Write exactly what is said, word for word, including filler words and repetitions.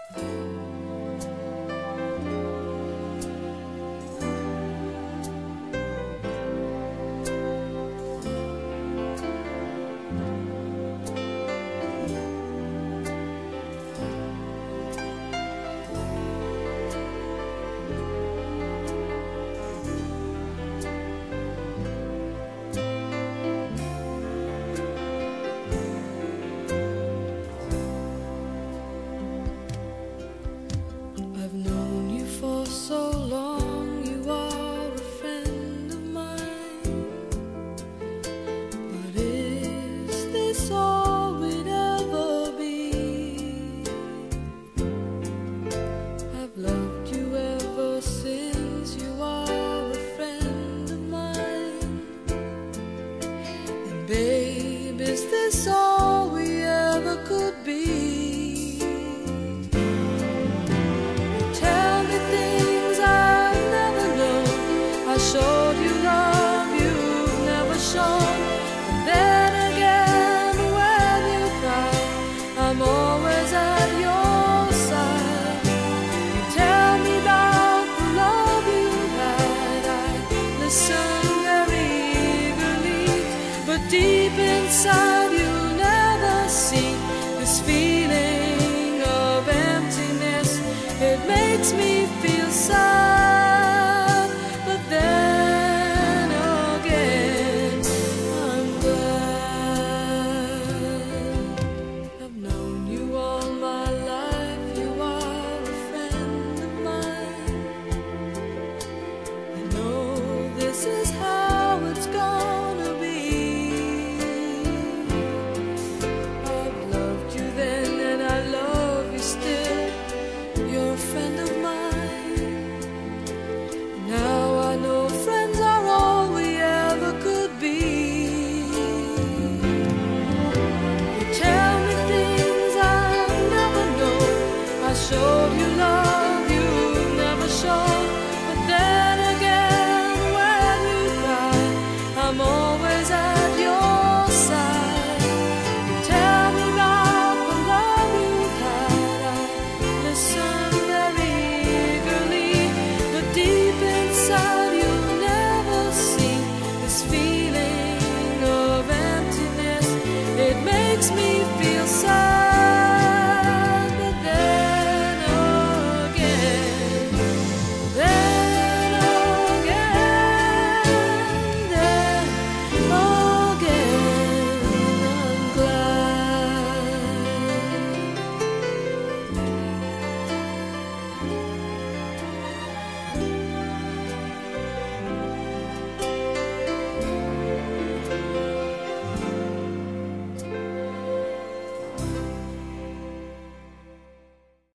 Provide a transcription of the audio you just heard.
So long, you are a friend of mine, but is this all we'd ever be? I've loved you ever since you are a friend of mine, and babe, is this all we ever could be? Showed you love you've never shown, and then again when you cry, I'm always at your side. You tell me about the love you had, I listen very eagerly, but deep inside you never see this feeling of emptiness. It makes me feel sad.